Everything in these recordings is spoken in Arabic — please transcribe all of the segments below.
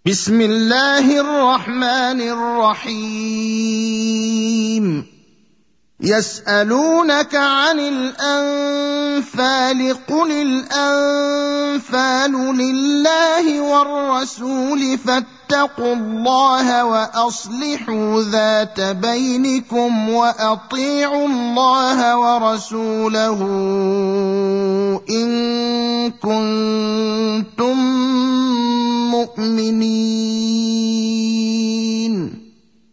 بسم الله الرحمن الرحيم. يسألونك عن الأنفال قل الأنفال لله والرسول فاتقوا الله وأصلحوا ذات بينكم وأطيعوا الله ورسوله إن كنتم مؤمنين.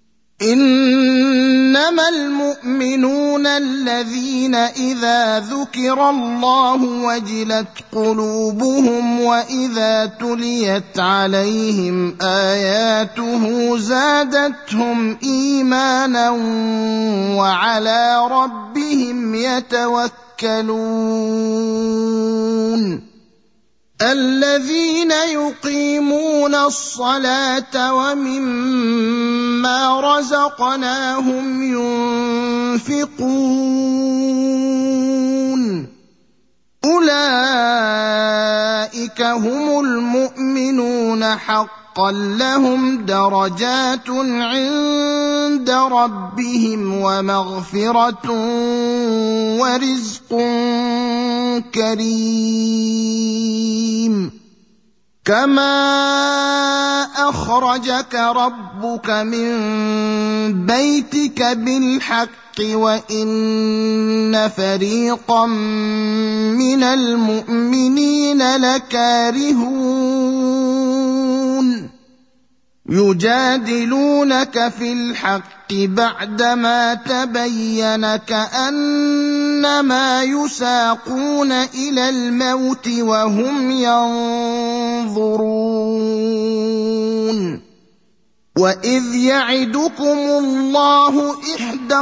إنما المؤمنون الذين إذا ذكر الله وجلت قلوبهم وإذا تليت عليهم آياته زادتهم إيمانا وعلى ربهم يتوكلون. الذين يقيمون الصلاة ومما رزقناهم ينفقون أولئك هم المؤمنون حقا لهم درجات عند ربهم ومغفرة ورزق كريم. كما أخرجك ربك من بيتك بالحق وإن فريقا من المؤمنين لكارهون يجادلونك في الحق بعدما تبين كأنما يساقون إلى الموت وهم ينظرون. وإذ يعدكم الله إحدى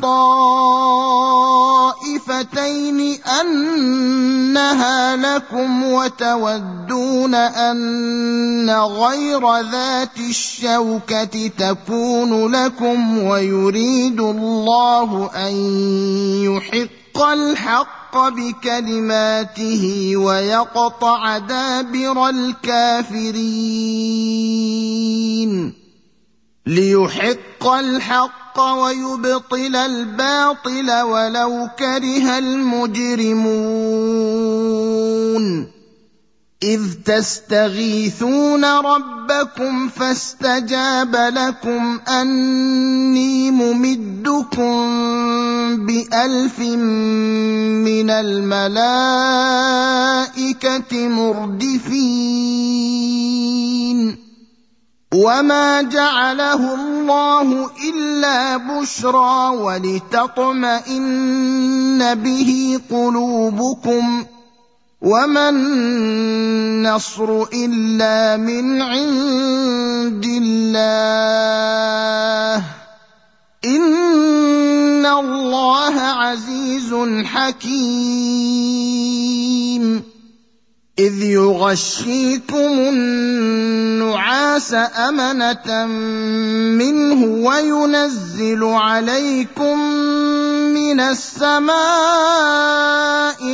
الطائفتين أنها لكم وتودون أن غير ذات الشوكة تكون لكم ويريد الله أن يحق الحق بكلماته ويقطع دابر الكافرين. ليحق الحق ويبطل الباطل ولو كره المجرمون. إذ تستغيثون ربكم فاستجاب لكم أني ممدكم ب1000 من الملائكة مردفين. وما جعله الله إلا بشرى ولتطمئن به قلوبكم وما النصر إلا من عند الله إن الله عزيز حكيم. إذ يغشيكم النعاس أمنة منه وينزل عليكم من السماء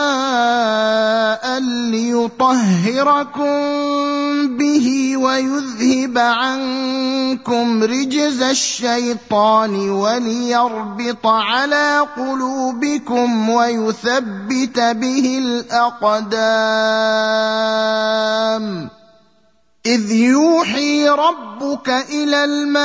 ماء ليطهركم به ويذهب عنكم رجز الشيطان وليربط على قلوبكم ويثبت به الأقدام. إذ يوحي ربك إلى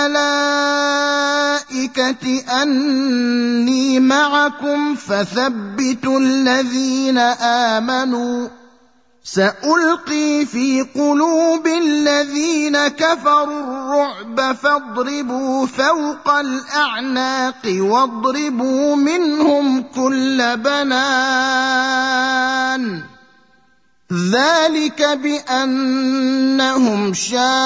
الملائكة أني معكم فثبتوا الذين آمنوا سألقي في قلوب الذين كفروا الرعب فاضربوا فوق الأعناق واضربوا منهم كل بنان. ذلك بأنهم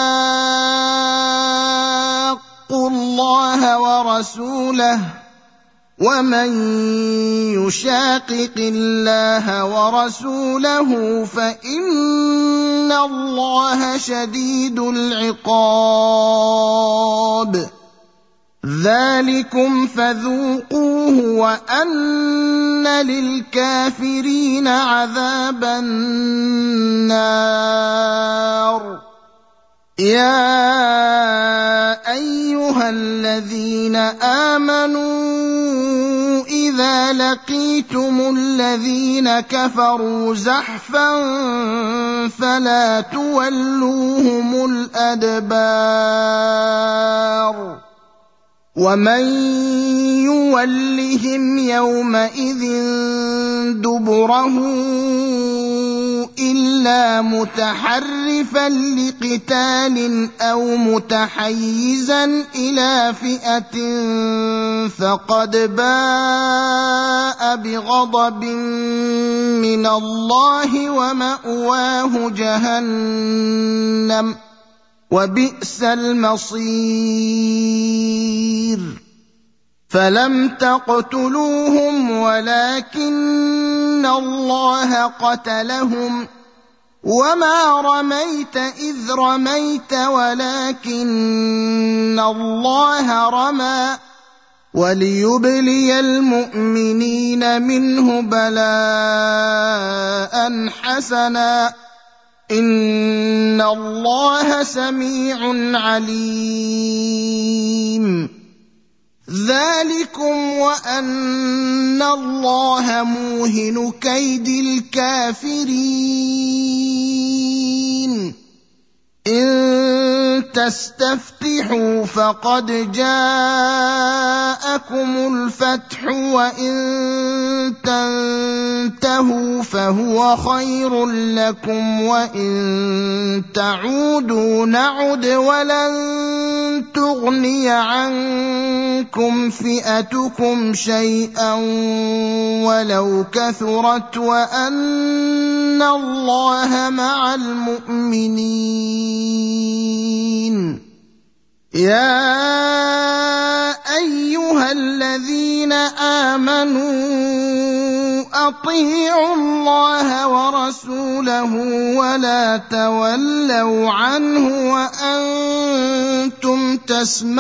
شاقوا الله ورسوله ومن يشاقق الله ورسوله فإن الله شديد العقاب. ذلكم فذوقوه وأن للكافرين عذاب النار. يا أيها الذين آمنوا إذا لقيتم الذين كفروا زحفا فلا تولوهم الأدبار ومن يولهم يومئذ دبره إلا متحرفا لقتال أو متحيزا إلى فئة فقد باء بغضب من الله ومأواه جهنم وبئس المصير فلم تقتلوهم ولكن الله قتلهم وما رميت إذ رميت ولكن الله رمى وليبلي المؤمنين منه بلاء حسنا إن الله سميع عليم ذلكم وأن الله موهن كيد الكافرين إن تستفتحوا فقد جاءكم الفتح وإن تنتهوا فهو خير لكم وإن تعودوا نعد ولن تغني عنكم فئتكم شيئا ولو كثرت وأن الله مع المؤمنين يا أيها الذين آمنوا أطيعوا الله ورسوله ولا تولوا عنه وأنتم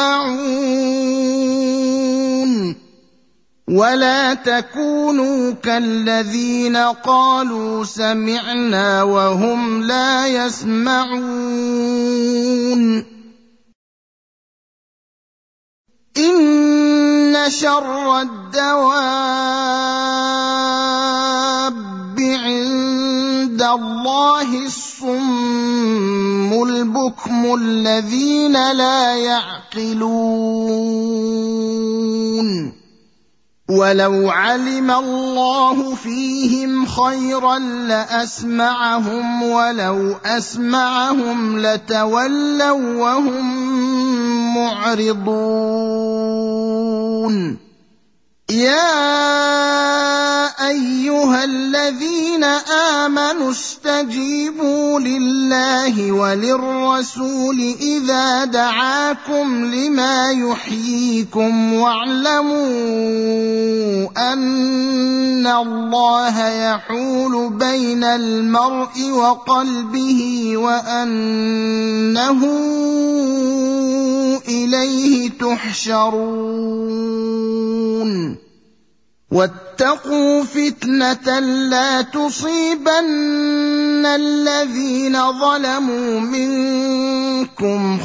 تسمعون ولا تكونوا كالذين قالوا سمعنا وهم لا يسمعون إن شر الدواب عند الله الصم البكم الذين لا يعقلون ولو علم الله فيهم خيرا لأسمعهم ولو أسمعهم لتولوا وهم معرضون يا أيها الذين آمنوا استجيبوا لله وللرسول إذا دعاكم لما يحييكم واعلموا أن الله يحول بين المرء وقلبه وأنه إليه تحشرون واتقوا فتنة لا تصيبن الذين ظلموا منكم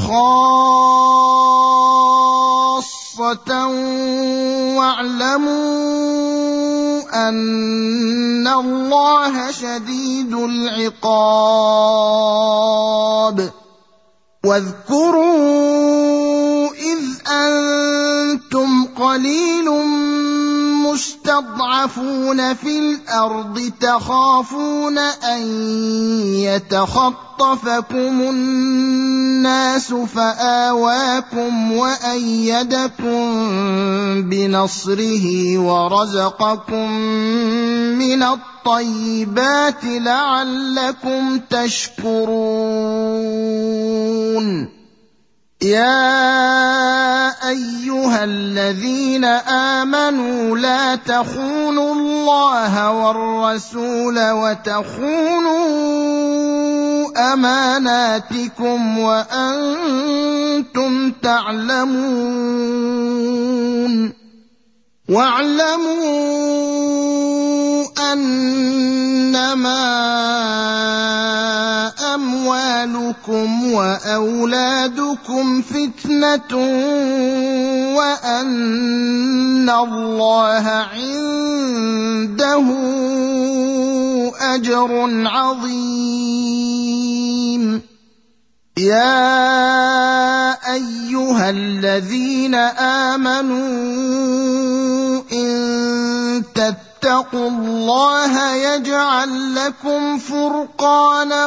خاصة واعلموا أن الله شديد العقاب واذكروا إذ أنتم قليل مستضعفون في الأرض تخافون أن يتخطفكم الناس فآواكم وأيدكم بنصره ورزقكم من الطيبات لعلكم تشكرون يا أيها الذين آمنوا لا تخونوا الله والرسول وتخونوا أماناتكم وأنتم تعلمون واعلموا أنما أموالكم وأولادكم فتنة وأن الله عنده أجر عظيم. يا أيها الذين آمنوا إن تتقوا الله يجعل لكم فرقانا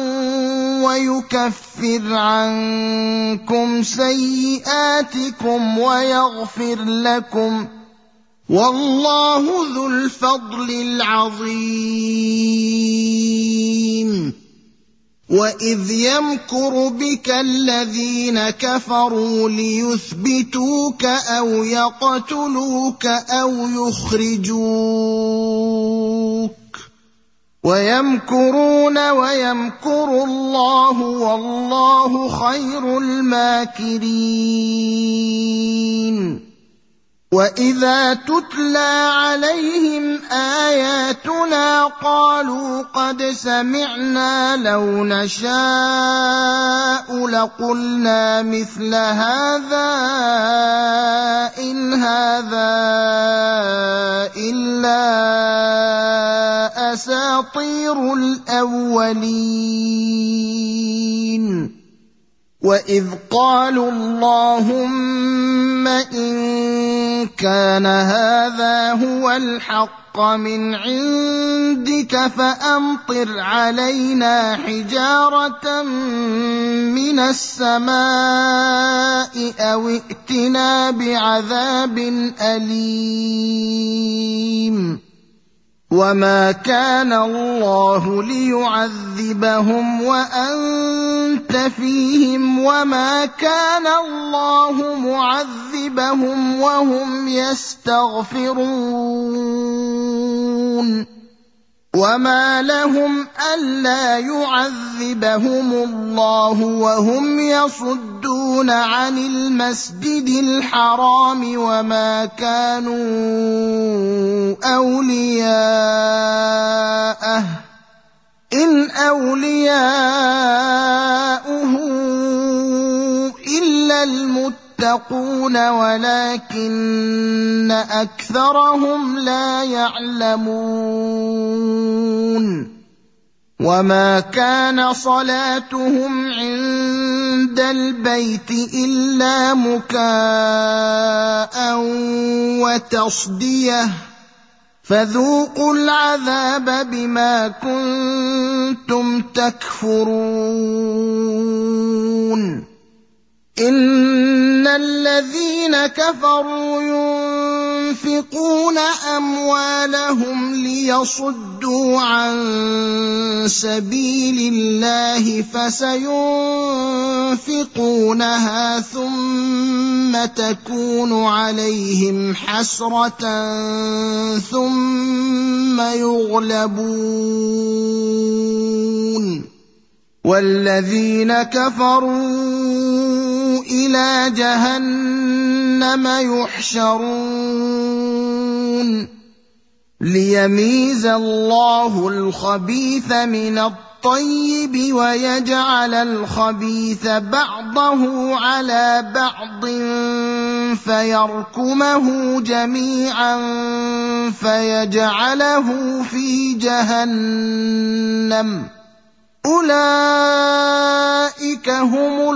ويكفر عنكم سيئاتكم ويغفر لكم، والله ذو الفضل العظيم. وإذ يمكر بك الذين كفروا ليثبتوك أو يقتلوك أو يخرجوك ويمكرون ويمكر الله والله خير الماكرين. وإذا تتلى عليهم آياتنا قالوا قد سمعنا لو نشاء لقلنا مثل هذا إن هذا إلا أساطير الأولين. وإذ قالوا اللهم إن كان هذا هو الحق من عندك فأمطر علينا حجارة من السماء أو ائتنا بعذاب أليم. وما كان الله ليعذبهم وأنت فيهم وما كان الله معذبهم وهم يستغفرون. وما لهم ألا يعذبهم الله وهم يصدون عن المسجد الحرام وما كانوا أولياءه إن أولياؤه إلا المتقون ولكن أكثرهم لا يعلمون. وما كان صلاتهم عند البيت إلا مكاء وتصدية فذوقوا العذاب بما كنتم تكفرون. إن الذين كفروا ينفقون أموالهم ليصدوا عن سبيل الله فسينفقونها ثم تكون عليهم حسرة ثم يغلبون والذين كفروا إلى جهنم يحشرون ليميز الله الخبيث من الطيب ويجعل الخبيث بعضه على بعض فيركمه جميعا فيجعله في جهنم أولئك هم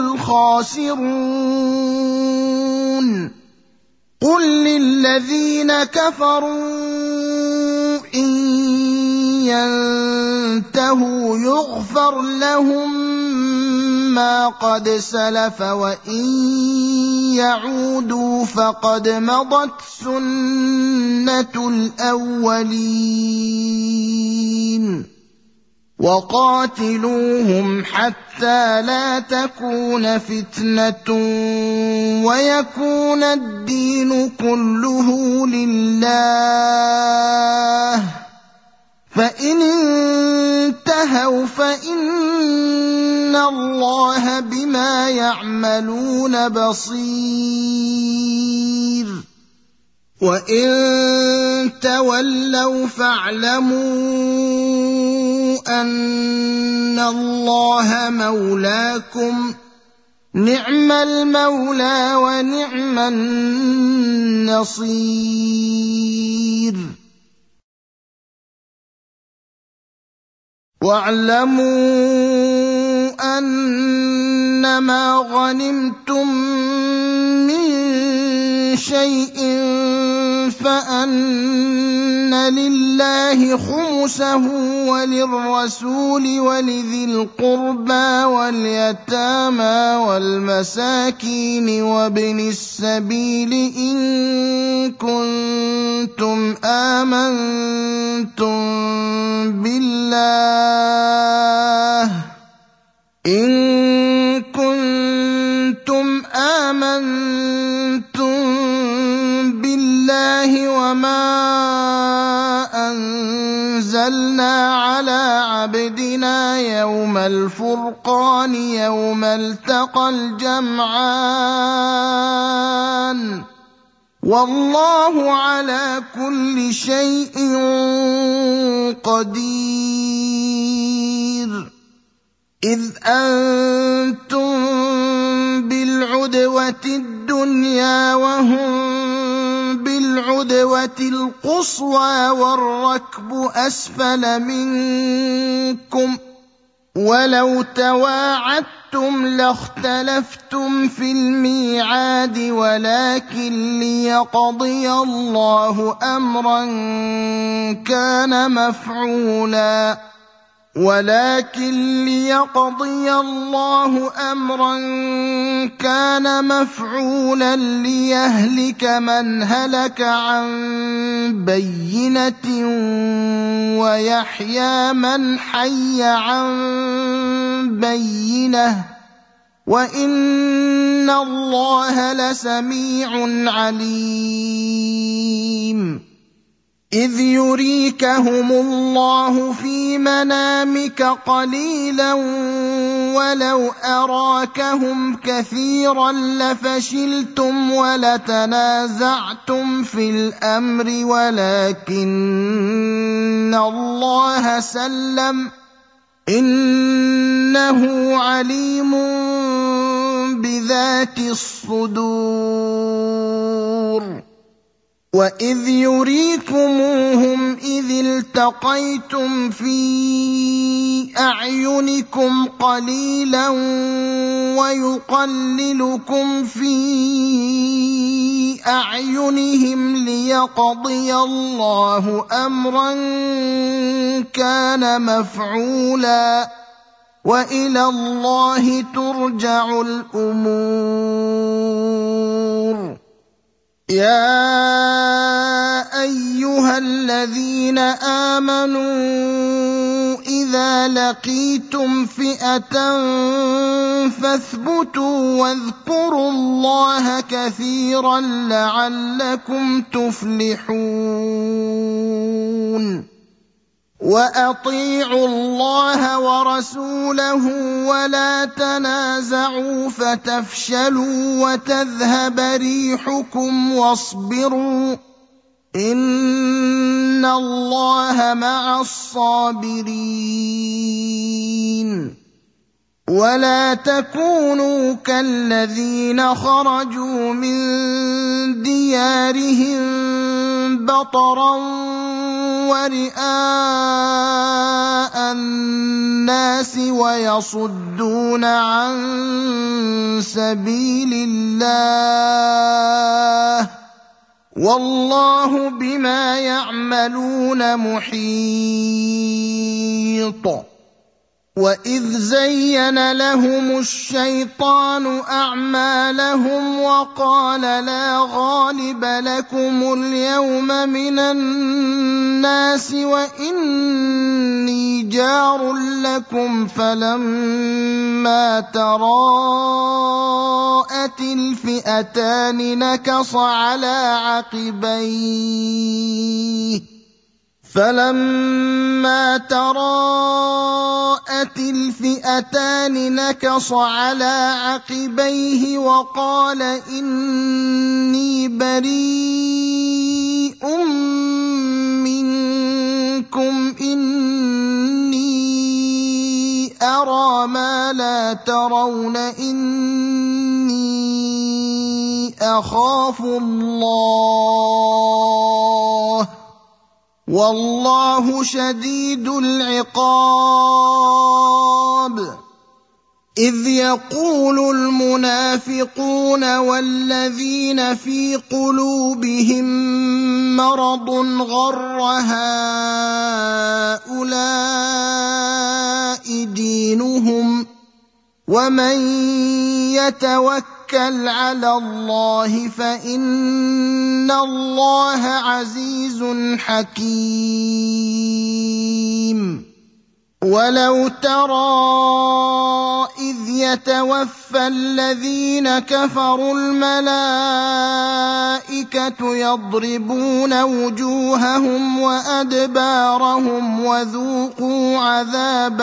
الخاسرون. قل للذين كفروا إن ينتهوا يغفر لهم ما قد سلف وإن يعودوا فقد مضت سنة الأولين. وقاتلوهم حتى لا تكون فتنة ويكون الدين كله لله فإن انتهوا فإن الله بما يعملون بصير. وَإِن تَوَلَّوْا فَاعْلَمُوا أَنَّ اللَّهَ مَوْلَاكُمْ ۚ نِعْمَ الْمَوْلَىٰ وَنِعْمَ النَّصِيرُ. وَاعْلَمُوا أَنَّمَا غَنِمْتُم مِّن شَيْءٍ فَأَنَّ لِلَّهِ خُمُسَهُ وَلِلرَّسُولِ وَلِذِي الْقُرْبَىٰ وَالْيَتَامَىٰ وَالْمَسَاكِينِ وَابْنِ السَّبِيلِ إِن كُنتُمْ آمَنتُم بِاللَّهِ وَمَا أَنزَلْنَا عَلَىٰ عَبْدِنَا يَوْمَ الْفُرْقَانِ يَوْمَ الْتَقَى الْجَمْعَانِ ۗ وَاللَّهُ عَلَىٰ كُلِّ شَيْءٍ قَدِيرٌ. إِذْ أَنتُم بِالْعُدْوَةِ الدُّنْيَا وَهُم بِالْعُدْوَةِ الْقُصْوَىٰ وَالرَّكْبُ أَسْفَلَ مِنكُمْ ۚ وَلَوْ تَوَاعَدتُّمْ لَاخْتَلَفْتُمْ فِي الْمِيعَادِ وَلَٰكِن لِّيَقْضِيَ اللَّهُ أَمْرًا كَانَ مَفْعُولًا لِّيَهْلِكَ مَنْ هَلَكَ عَن بَيِّنَةٍ وَيَحْيَىٰ مَنْ حَيَّ عَن بَيِّنَةٍ ۗ وَإِنَّ اللَّهَ لَسَمِيعٌ عَلِيمٌ. إِذْ يُرِيكَهُمُ اللَّهُ فِي مَنَامِكَ قَلِيلًا وَلَوْ أَرَاكَهُمْ كَثِيرًا لَّفَشِلْتُمْ وَلَتَنَازَعْتُمْ فِي الْأَمْرِ وَلَٰكِنَّ اللَّهَ سَلَّمَ ۗ إِنَّهُ عَلِيمٌ بِذَاتِ الصُّدُورِ. وَإِذْ يُرِيكُمُوهُمْ إِذِ الْتَقَيْتُمْ فِي أَعْيُنِكُمْ قَلِيلًا وَيُقَلِّلُكُمْ فِي أَعْيُنِهِمْ لِيَقْضِيَ اللَّهُ أَمْرًا كَانَ مَفْعُولًا ۗ وَإِلَى اللَّهِ تُرْجَعُ الْأُمُورُ. يَا أَيُّهَا الَّذِينَ آمَنُوا إِذَا لَقِيتُمْ فِئَةً فَاثْبُتُوا وَاذْكُرُوا اللَّهَ كَثِيرًا لَّعَلَّكُمْ تُفْلِحُونَ. وَأَطِيعُوا اللَّهَ وَرَسُولَهُ وَلَا تَنَازَعُوا فَتَفْشَلُوا وَتَذْهَبَ رِيحُكُمْ وَاصْبِرُوا ۚ إِنَّ اللَّهَ مَعَ الصَّابِرِينَ. وَلَا تَكُونُوا كَالَّذِينَ خَرَجُوا مِن دِيَارِهِم بَطَرًا وَرِئَاءَ النَّاسِ وَيَصُدُّونَ عَن سَبِيلِ اللَّهِ ۗ وَاللَّهُ بِمَا يَعْمَلُونَ مُحِيطٌ. وَإِذْ زَيَّنَ لَهُمُ الشَّيْطَانُ أَعْمَالَهُمْ وَقَالَ لَا غَالِبَ لَكُمُ الْيَوْمَ مِنَ النَّاسِ وَإِنِّي جَارٌ لَّكُمْ فَلَمَّا تَرَاءَتِ الْفِئَتَانِ نَكَصَ عَلَىٰ عَقِبَيْهِ فلما تراءت الفئتان نكص على عقبيه وقال إني بريء منكم إني أرى ما لا ترون إني أخاف الله والله شديد العقاب. إذ يقول المنافقون والذين في قلوبهم مرض غر هؤلاء دينهم ومن يتوكل على الله فإن الله عزيز حكيم. ولو ترى إذ يتوفى الذين كفروا الملائكة يضربون وجوههم وأدبارهم وذوقوا عذاب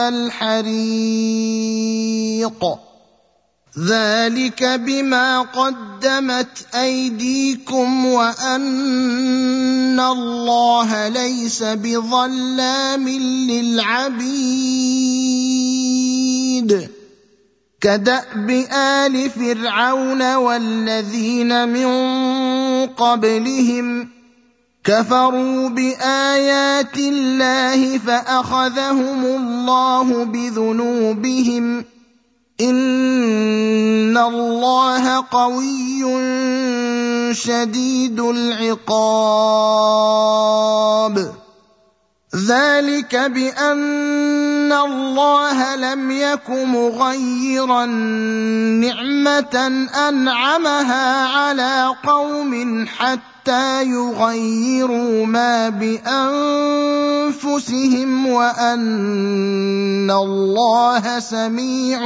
الحريق ذلك بما قدمت أيديكم وأن الله ليس بظلام للعبيد. كدأب آل فرعون والذين من قبلهم كفروا بآيات الله فأخذهم الله بذنوبهم إن الله قوي شديد العقاب. ذلك بأن الله لم يك مغيرا نعمة أنعمها على قوم حتى يغيروا ما بأنفسهم وأن الله سميع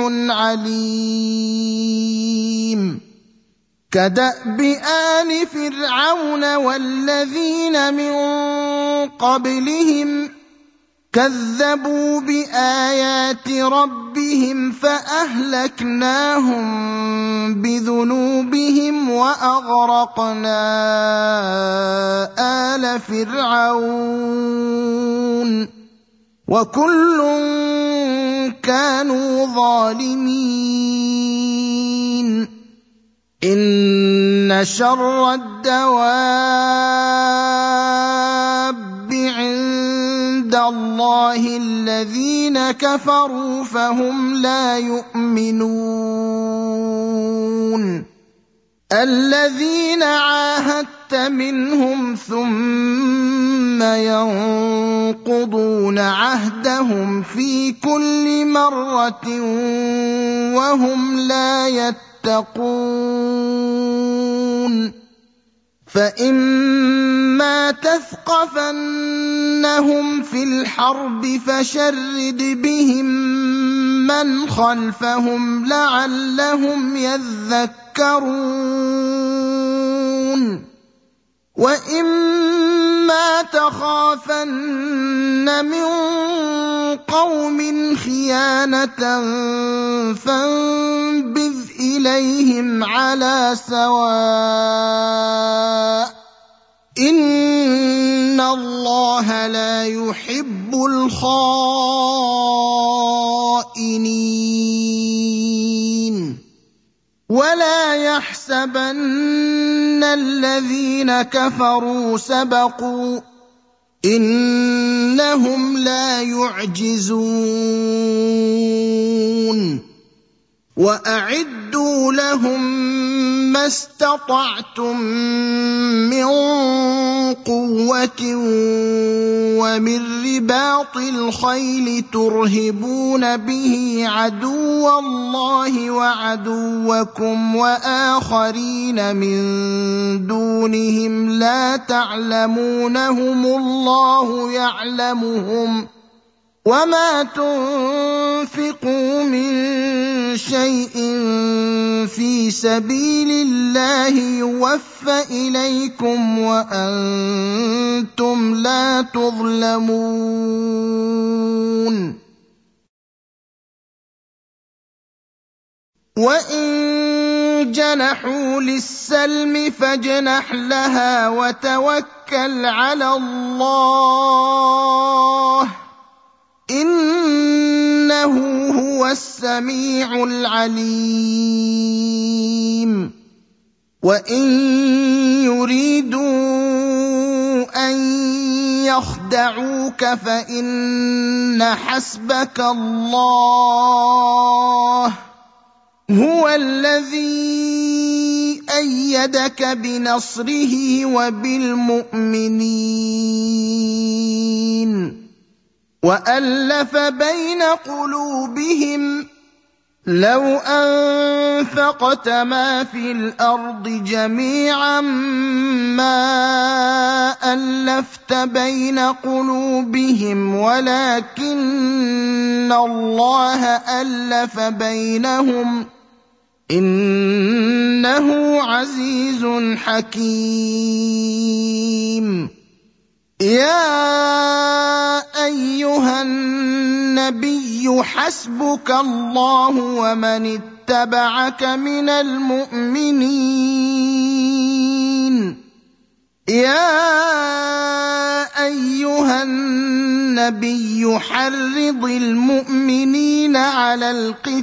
عليم. كدأب آل فرعون والذين من قبلهم كذبوا بآيات ربهم فأهلكناهم بذنوبهم وأغرقنا آل فرعون وكل كانوا ظالمين. إن شر الدواب عند الله الذين كفروا فهم لا يؤمنون. الذين عاهدت منهم ثم ينقضون عهدهم في كل مرة وهم لا يتقون. فإما تثقفنهم في الحرب فشرد بهم من خلفهم لعلهم يذكرون. وإما تخافن من قوم خيانة فانبذ إليهم على سواء إن الله لا يحب الخائنين. ولا يحسبن الذين كفروا سبقوا إنهم لا يعجزون. وأعدوا لهم ما استطعتم من قوة ومن رباط الخيل ترهبون به عدو الله وعدوكم وآخرين من دونهم لا تعلمونهم الله يعلمهم وما تنفقوا من شيء في سبيل الله يوفى إليكم وأنتم لا تظلمون وإن جنحوا للسلم فاجنح لها وتوكل على الله إنه هو السميع العليم وإن يريدوا أن يخدعوك فإن حسبك الله هو الذي أيدك بنصره وبالمؤمنين وألف بين قلوبهم لو أنفقت ما في الأرض جميعا ما ألفت بين قلوبهم ولكن الله ألف بينهم إنه عزيز حكيم يا أيها النبي حسبك الله ومن اتبعك من المؤمنين يا أيها النبي حرض المؤمنين على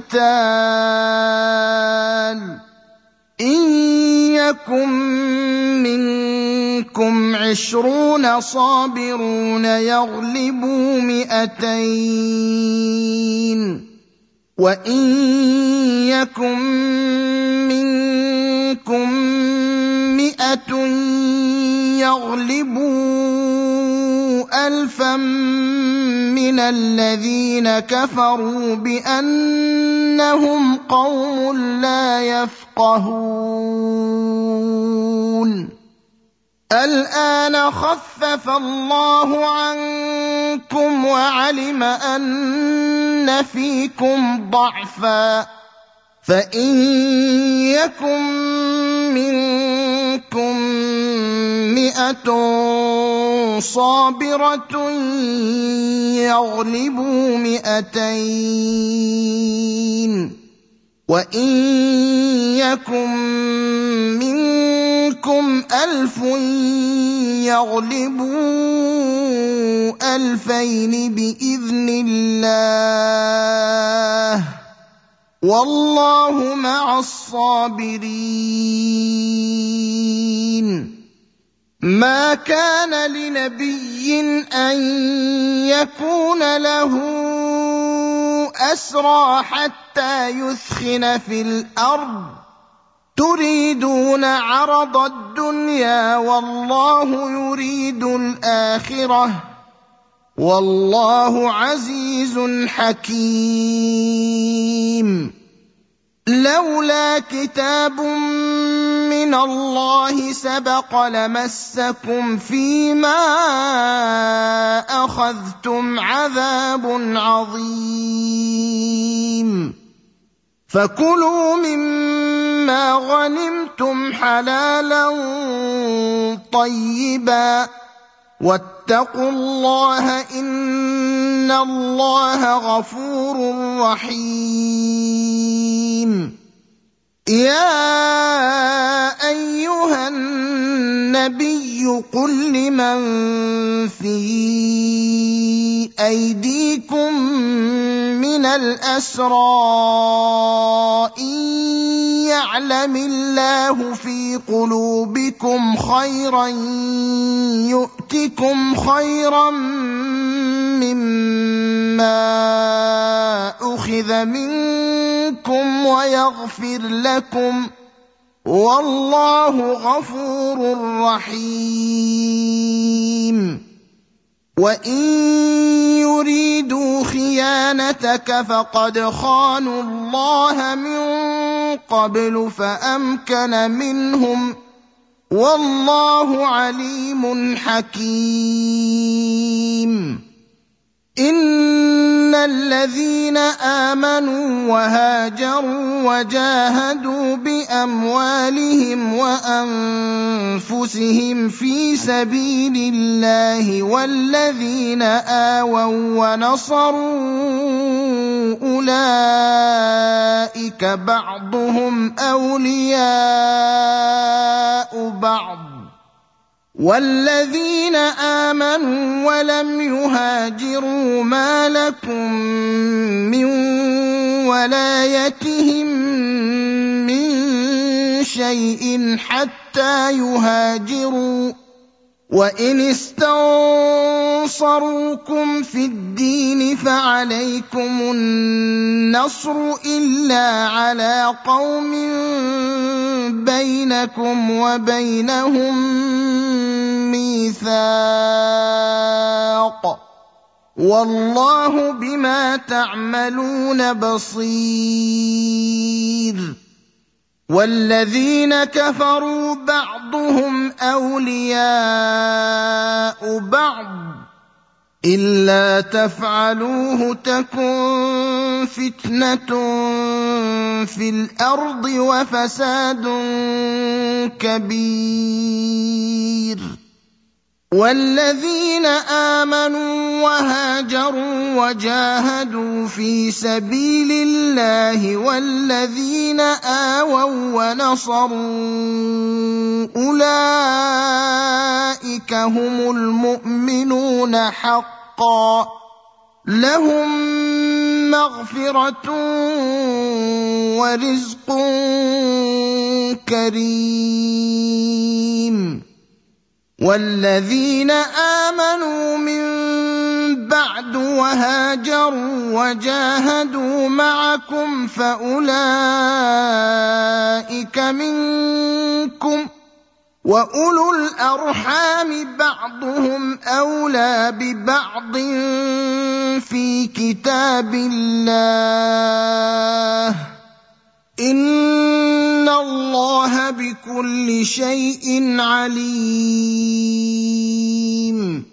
القتال إن يكن منكم 20 صابرون يغلبوا 200 وإن يكن منكم 100 يغلبوا 1000 من الذين كفروا بأنهم قوم لا يفقهون الآن خفف الله عنكم وعلم أن فيكم ضعفا فإن يكن منكم 100 صابرة يغلبوا 200 وإن يكن منكم 1000 يغلبوا 2000 بإذن الله والله مع الصابرين ما كان لنبي أن يكون له أسرى حتى يثخن في الأرض تريدون عرض الدنيا والله يريد الآخرة والله عزيز حكيم لولا كتاب من الله سبق لمسكم فيما أخذتم عذاب عظيم فكلوا مما غنمتم حلالا طيبا واتقوا الله إن الله غفور رحيم يا أيها النبي قل لمن في أيديكم من الأسرى إن يعلم الله في قلوبكم خيرا يؤتكم خيرا مما أخذ منكم ويغفر لكم والله غفور رحيم وإن يريدوا خيانتك فقد خانوا الله من قبل فأمكن منهم والله عليم حكيم إن الذين آمنوا وهاجروا وجاهدوا بأموالهم وأنفسهم في سبيل الله والذين آووا ونصروا أولئك بعضهم أولياء بعض والذين آمنوا ولم يهاجروا ما لكم من ولايتهم من شيء حتى يهاجروا وإن استنصروكم في الدين فعليكم النصر إلا على قوم بينكم وبينهم ميثاق والله بما تعملون بصير والذين كفروا بعضهم أولياء بعض إلا تفعلوه تكن فتنة في الأرض وفساد كبير والذين آمنوا وهاجروا وجاهدوا في سبيل الله والذين آووا ونصروا أولئك هم المؤمنون حقا لهم مغفرة ورزق كريم والذين آمنوا من بعد وهاجروا وجاهدوا معكم فأولئك منكم وأولو الأرحام بعضهم أولى ببعض في كتاب الله إن الله بكل شيء عليم